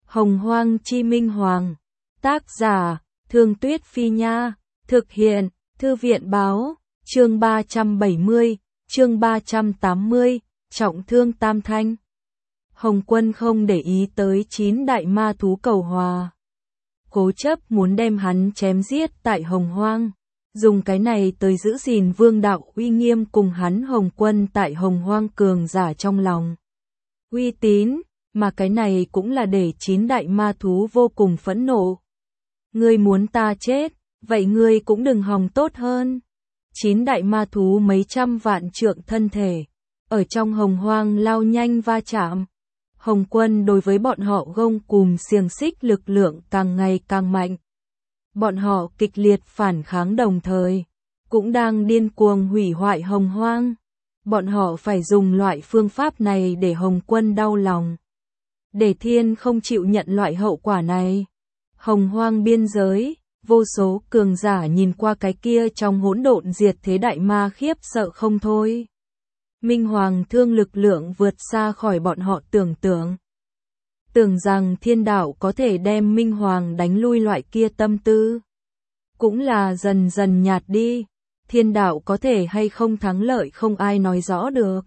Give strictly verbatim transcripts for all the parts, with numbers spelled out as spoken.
Hồng Hoang Chi Minh Hoàng. Tác giả, Thương Tuyết Phi Nha. Thực hiện, Thư viện Báo. Chương ba trăm bảy mươi, chương ba trăm tám mươi, trọng thương Tam Thanh. Hồng Quân không để ý tới chín đại ma thú cầu hòa. Cố chấp muốn đem hắn chém giết tại Hồng Hoang. Dùng cái này tới giữ gìn vương đạo uy nghiêm cùng hắn Hồng Quân tại Hồng Hoang cường giả trong lòng. Uy tín, mà cái này cũng là để chín đại ma thú vô cùng phẫn nộ. Ngươi muốn ta chết, vậy ngươi cũng đừng hòng tốt hơn. Chín đại ma thú mấy trăm vạn trượng thân thể, ở trong Hồng Hoang lao nhanh va chạm. Hồng Quân đối với bọn họ gông cùm xiềng xích lực lượng càng ngày càng mạnh. Bọn họ kịch liệt phản kháng đồng thời, cũng đang điên cuồng hủy hoại Hồng Hoang. Bọn họ phải dùng loại phương pháp này để Hồng Quân đau lòng. Để thiên không chịu nhận loại hậu quả này. Hồng Hoang biên giới, vô số cường giả nhìn qua cái kia trong hỗn độn diệt thế đại ma khiếp sợ không thôi. Minh Hoàng thương lực lượng vượt xa khỏi bọn họ tưởng tượng. Tưởng rằng thiên đạo có thể đem Minh Hoàng đánh lui loại kia tâm tư. Cũng là dần dần nhạt đi. Thiên đạo có thể hay không thắng lợi không ai nói rõ được.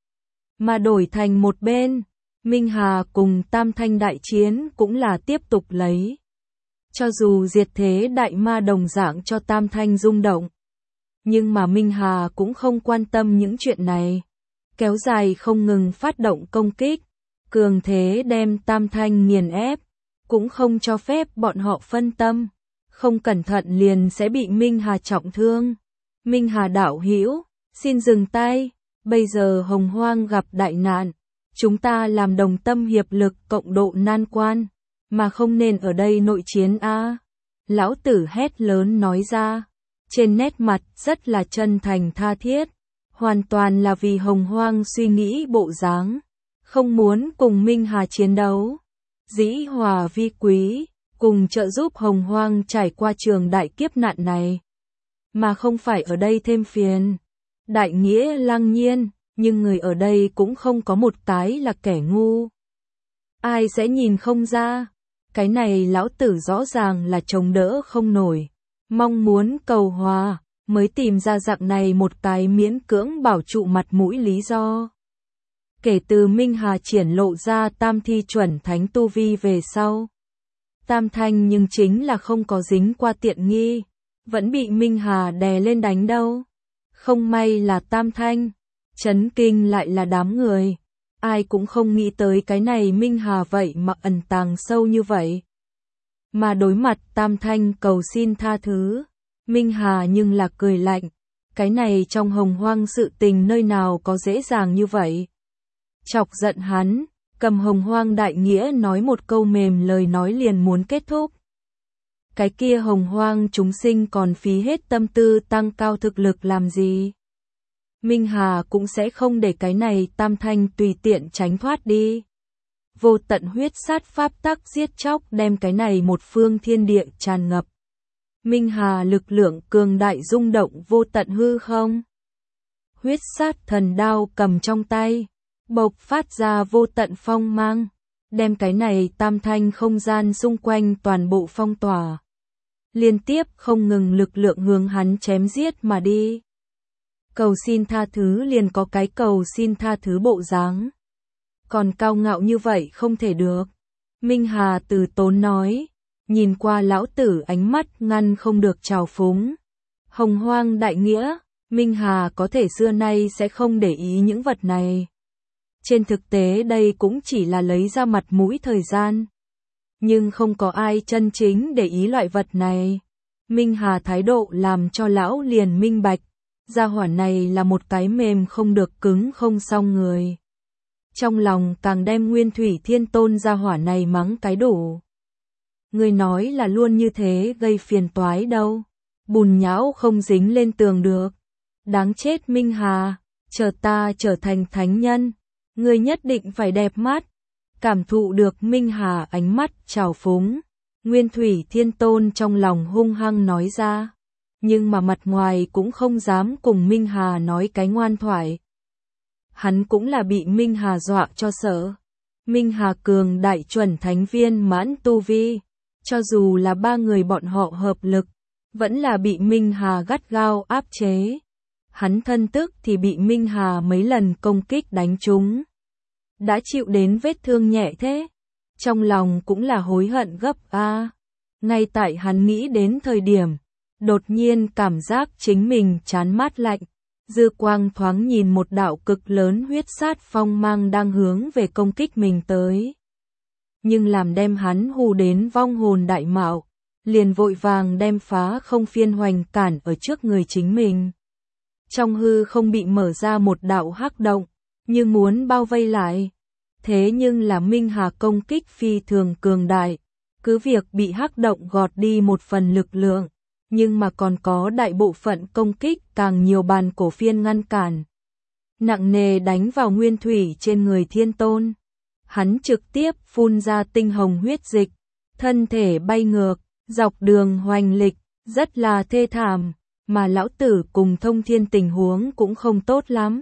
Mà đổi thành một bên, Minh Hà cùng Tam Thanh đại chiến cũng là tiếp tục lấy. Cho dù diệt thế đại ma đồng dạng cho Tam Thanh rung động. Nhưng mà Minh Hà cũng không quan tâm những chuyện này. Kéo dài không ngừng phát động công kích. Cường thế đem Tam Thanh nghiền ép. Cũng không cho phép bọn họ phân tâm. Không cẩn thận liền sẽ bị Minh Hà trọng thương. Minh Hà đạo hữu, xin dừng tay. Bây giờ Hồng Hoang gặp đại nạn. Chúng ta làm đồng tâm hiệp lực cộng độ nan quan. Mà không nên ở đây nội chiến a. À. Lão tử hét lớn nói ra. Trên nét mặt rất là chân thành tha thiết. Hoàn toàn là vì Hồng Hoang suy nghĩ bộ dáng. Không muốn cùng Minh Hà chiến đấu. Dĩ hòa vi quý. Cùng trợ giúp Hồng Hoang trải qua trường đại kiếp nạn này. Mà không phải ở đây thêm phiền. Đại nghĩa lăng nhiên. Nhưng người ở đây cũng không có một cái là kẻ ngu. Ai sẽ nhìn không ra. Cái này lão tử rõ ràng là chống đỡ không nổi. Mong muốn cầu hòa, mới tìm ra dạng này một cái miễn cưỡng bảo trụ mặt mũi lý do. Kể từ Minh Hà triển lộ ra tam thi chuẩn thánh tu vi về sau. Tam Thanh nhưng chính là không có dính qua tiện nghi. Vẫn bị Minh Hà đè lên đánh đâu. Không may là Tam Thanh. Chấn kinh lại là đám người. Ai cũng không nghĩ tới cái này Minh Hà vậy mà ẩn tàng sâu như vậy. Mà đối mặt Tam Thanh cầu xin tha thứ. Minh Hà nhưng là cười lạnh. Cái này trong Hồng Hoang sự tình nơi nào có dễ dàng như vậy. Chọc giận hắn, cầm Hồng Hoang đại nghĩa nói một câu mềm lời nói liền muốn kết thúc. Cái kia Hồng Hoang chúng sinh còn phí hết tâm tư tăng cao thực lực làm gì. Minh Hà cũng sẽ không để cái này Tam Thanh tùy tiện tránh thoát đi. Vô tận huyết sát pháp tắc giết chóc đem cái này một phương thiên địa tràn ngập. Minh Hà lực lượng cường đại rung động vô tận hư không. Huyết sát thần đao cầm trong tay, bộc phát ra vô tận phong mang, đem cái này Tam Thanh không gian xung quanh toàn bộ phong tỏa. Liên tiếp không ngừng lực lượng hướng hắn chém giết mà đi. Cầu xin tha thứ liền có cái cầu xin tha thứ bộ dáng. Còn cao ngạo như vậy không thể được. Minh Hà từ tốn nói. Nhìn qua lão tử ánh mắt ngăn không được trào phúng. Hồng Hoang đại nghĩa. Minh Hà có thể xưa nay sẽ không để ý những vật này. Trên thực tế đây cũng chỉ là lấy ra mặt mũi thời gian. Nhưng không có ai chân chính để ý loại vật này. Minh Hà thái độ làm cho lão liền minh bạch. Gia hỏa này là một cái mềm không được cứng không xong người. Trong lòng càng đem Nguyên Thủy Thiên Tôn gia hỏa này mắng cái đủ. Người nói là luôn như thế gây phiền toái đâu. Bùn nhão không dính lên tường được. Đáng chết Minh Hà, chờ ta trở thành thánh nhân. Người nhất định phải đẹp mắt. Cảm thụ được Minh Hà ánh mắt trào phúng. Nguyên Thủy Thiên Tôn trong lòng hung hăng nói ra. Nhưng mà mặt ngoài cũng không dám cùng Minh Hà nói cái ngoan thoại. Hắn cũng là bị Minh Hà dọa cho sợ. Minh Hà cường đại chuẩn thánh viên mãn tu vi, cho dù là ba người bọn họ hợp lực, vẫn là bị Minh Hà gắt gao áp chế. Hắn thân tức thì bị Minh Hà mấy lần công kích đánh trúng. Đã chịu đến vết thương nhẹ thế, trong lòng cũng là hối hận gấp a. Ngay tại hắn nghĩ đến thời điểm, đột nhiên cảm giác chính mình chán mát lạnh, dư quang thoáng nhìn một đạo cực lớn huyết sát phong mang đang hướng về công kích mình tới. Nhưng làm đem hắn hù đến vong hồn đại mạo, liền vội vàng đem phá không phiên hoành cản ở trước người chính mình. Trong hư không bị mở ra một đạo hắc động, như muốn bao vây lại. Thế nhưng là Minh Hà công kích phi thường cường đại, cứ việc bị hắc động gọt đi một phần lực lượng, nhưng mà còn có đại bộ phận công kích càng nhiều bàn cổ phiên ngăn cản. Nặng nề đánh vào nguyên thủy trên người Thiên Tôn. Hắn trực tiếp phun ra tinh hồng huyết dịch, thân thể bay ngược, dọc đường hoành lịch, rất là thê thảm, mà lão tử cùng Thông Thiên tình huống cũng không tốt lắm.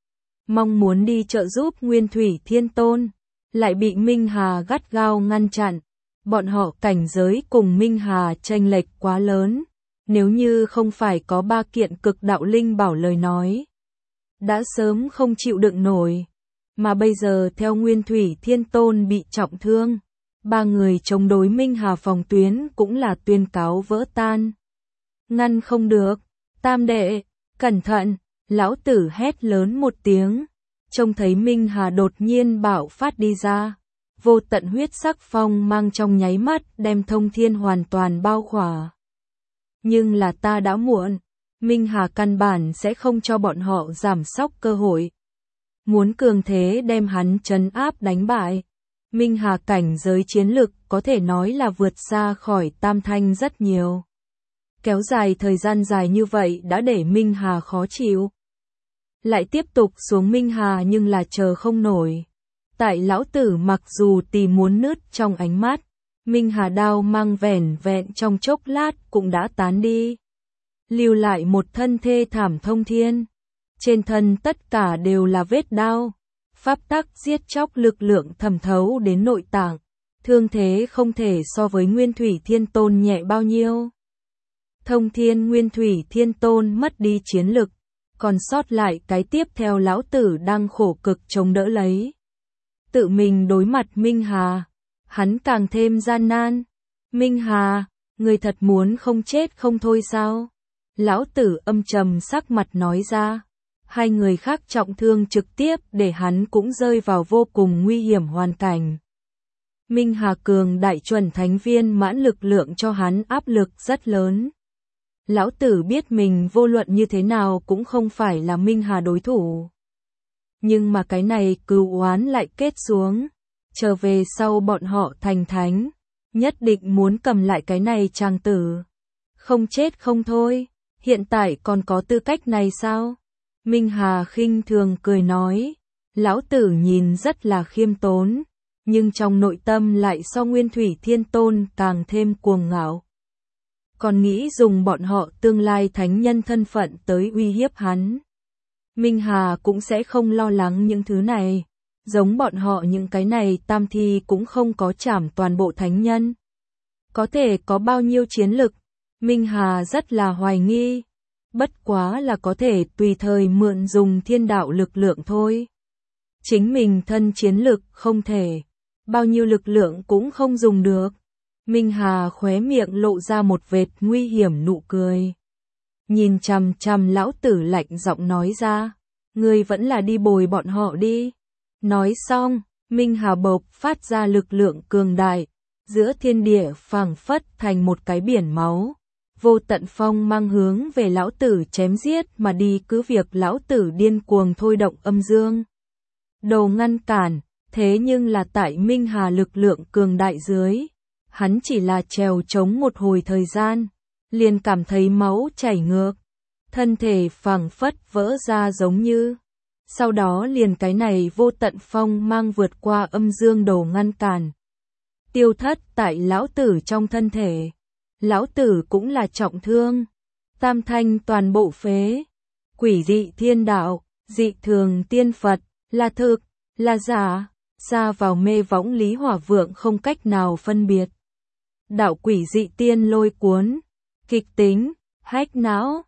Mong muốn đi trợ giúp Nguyên Thủy Thiên Tôn, lại bị Minh Hà gắt gao ngăn chặn. Bọn họ cảnh giới cùng Minh Hà chênh lệch quá lớn, nếu như không phải có ba kiện cực đạo linh bảo lời nói, đã sớm không chịu đựng nổi. Mà bây giờ theo Nguyên Thủy Thiên Tôn bị trọng thương, ba người chống đối Minh Hà phòng tuyến cũng là tuyên cáo vỡ tan. Ngăn không được, tam đệ, cẩn thận, lão tử hét lớn một tiếng, trông thấy Minh Hà đột nhiên bạo phát đi ra, vô tận huyết sắc phong mang trong nháy mắt đem Thông Thiên hoàn toàn bao khỏa. Nhưng là ta đã muộn, Minh Hà căn bản sẽ không cho bọn họ giảm sóc cơ hội. Muốn cường thế đem hắn trấn áp đánh bại. Minh Hà cảnh giới chiến lực có thể nói là vượt xa khỏi Tam Thanh rất nhiều. Kéo dài thời gian dài như vậy đã để Minh Hà khó chịu. Lại tiếp tục xuống Minh Hà nhưng là chờ không nổi. Tại lão tử mặc dù tìm muốn nứt trong ánh mắt, Minh Hà đao mang vẻn vẹn trong chốc lát cũng đã tán đi. Lưu lại một thân thê thảm Thông Thiên. Trên thân tất cả đều là vết đao. Pháp tắc giết chóc lực lượng thẩm thấu đến nội tạng. Thương thế không thể so với Nguyên Thủy Thiên Tôn nhẹ bao nhiêu. Thông Thiên Nguyên Thủy Thiên Tôn mất đi chiến lực, còn sót lại cái tiếp theo lão tử đang khổ cực chống đỡ lấy. Tự mình đối mặt Minh Hà, hắn càng thêm gian nan. Minh Hà, người thật muốn không chết không thôi sao? Lão tử âm trầm sắc mặt nói ra. Hai người khác trọng thương trực tiếp để hắn cũng rơi vào vô cùng nguy hiểm hoàn cảnh. Minh Hà cường đại chuẩn thánh viên mãn lực lượng cho hắn áp lực rất lớn. Lão tử biết mình vô luận như thế nào cũng không phải là Minh Hà đối thủ. Nhưng mà cái này cừu oán lại kết xuống. Trở về sau bọn họ thành thánh, nhất định muốn cầm lại cái này chàng tử. Không chết không thôi, hiện tại còn có tư cách này sao? Minh Hà khinh thường cười nói. Lão tử nhìn rất là khiêm tốn, nhưng trong nội tâm lại so Nguyên Thủy Thiên Tôn càng thêm cuồng ngạo. Còn nghĩ dùng bọn họ tương lai thánh nhân thân phận tới uy hiếp hắn. Minh Hà cũng sẽ không lo lắng những thứ này. Giống bọn họ những cái này tam thi cũng không có trảm toàn bộ thánh nhân. Có thể có bao nhiêu chiến lực, Minh Hà rất là hoài nghi. Bất quá là có thể tùy thời mượn dùng thiên đạo lực lượng thôi. Chính mình thân chiến lực không thể, bao nhiêu lực lượng cũng không dùng được. Minh Hà khóe miệng lộ ra một vệt nguy hiểm nụ cười. Nhìn chằm chằm lão tử lạnh giọng nói ra, ngươi vẫn là đi bồi bọn họ đi. Nói xong, Minh Hà bộc phát ra lực lượng cường đại, giữa thiên địa phảng phất thành một cái biển máu. Vô tận phong mang hướng về lão tử chém giết mà đi, cứ việc lão tử điên cuồng thôi động âm dương đồ ngăn cản, thế nhưng là tại Minh Hà lực lượng cường đại dưới, hắn chỉ là trèo chống một hồi thời gian, liền cảm thấy máu chảy ngược, thân thể phảng phất vỡ ra giống như. Sau đó liền cái này vô tận phong mang vượt qua âm dương đồ ngăn cản, tiêu thất tại lão tử trong thân thể. Lão tử cũng là trọng thương, tam thanh toàn bộ phế, quỷ dị thiên đạo, dị thường tiên Phật, là thực, là giả, Xa vào mê võng Lý Hỏa Vượng không cách nào phân biệt. Đạo quỷ dị tiên lôi cuốn, kịch tính, hack não,